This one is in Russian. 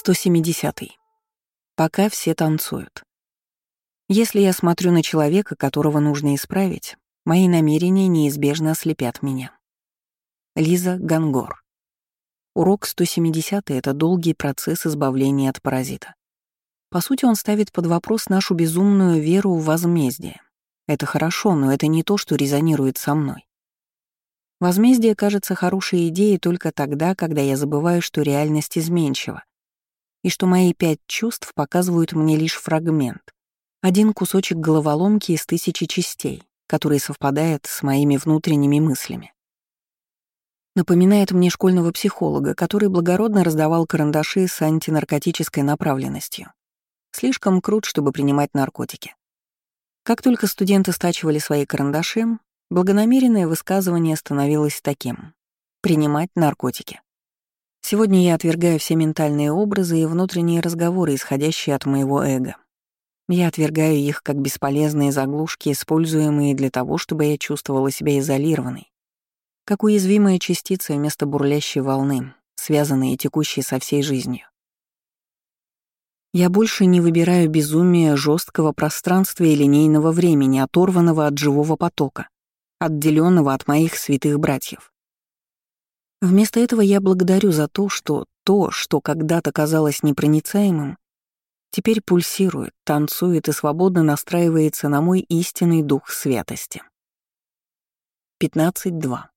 170. Пока все танцуют. Если я смотрю на человека, которого нужно исправить, мои намерения неизбежно ослепят меня. Лиза Гангор. Урок 170 — это долгий процесс избавления от паразита. По сути, он ставит под вопрос нашу безумную веру в возмездие. Это хорошо, но это не то, что резонирует со мной. Возмездие кажется хорошей идеей только тогда, когда я забываю, что реальность изменчива, и что мои 5 чувств показывают мне лишь фрагмент, один кусочек головоломки из 1000 частей, который совпадает с моими внутренними мыслями. Напоминает мне школьного психолога, который благородно раздавал карандаши с антинаркотической направленностью. Слишком крут, чтобы принимать наркотики. Как только студенты стачивали свои карандаши, благонамеренное высказывание становилось таким: принимать наркотики. Сегодня я отвергаю все ментальные образы и внутренние разговоры, исходящие от моего эго. Я отвергаю их как бесполезные заглушки, используемые для того, чтобы я чувствовала себя изолированной, как уязвимая частица вместо бурлящей волны, связанной и текущей со всей жизнью. Я больше не выбираю безумие жесткого пространства и линейного времени, оторванного от живого потока, отделенного от моих святых братьев. Вместо этого я благодарю за то, что когда-то казалось непроницаемым, теперь пульсирует, танцует и свободно настраивается на мой истинный дух святости. 15.2.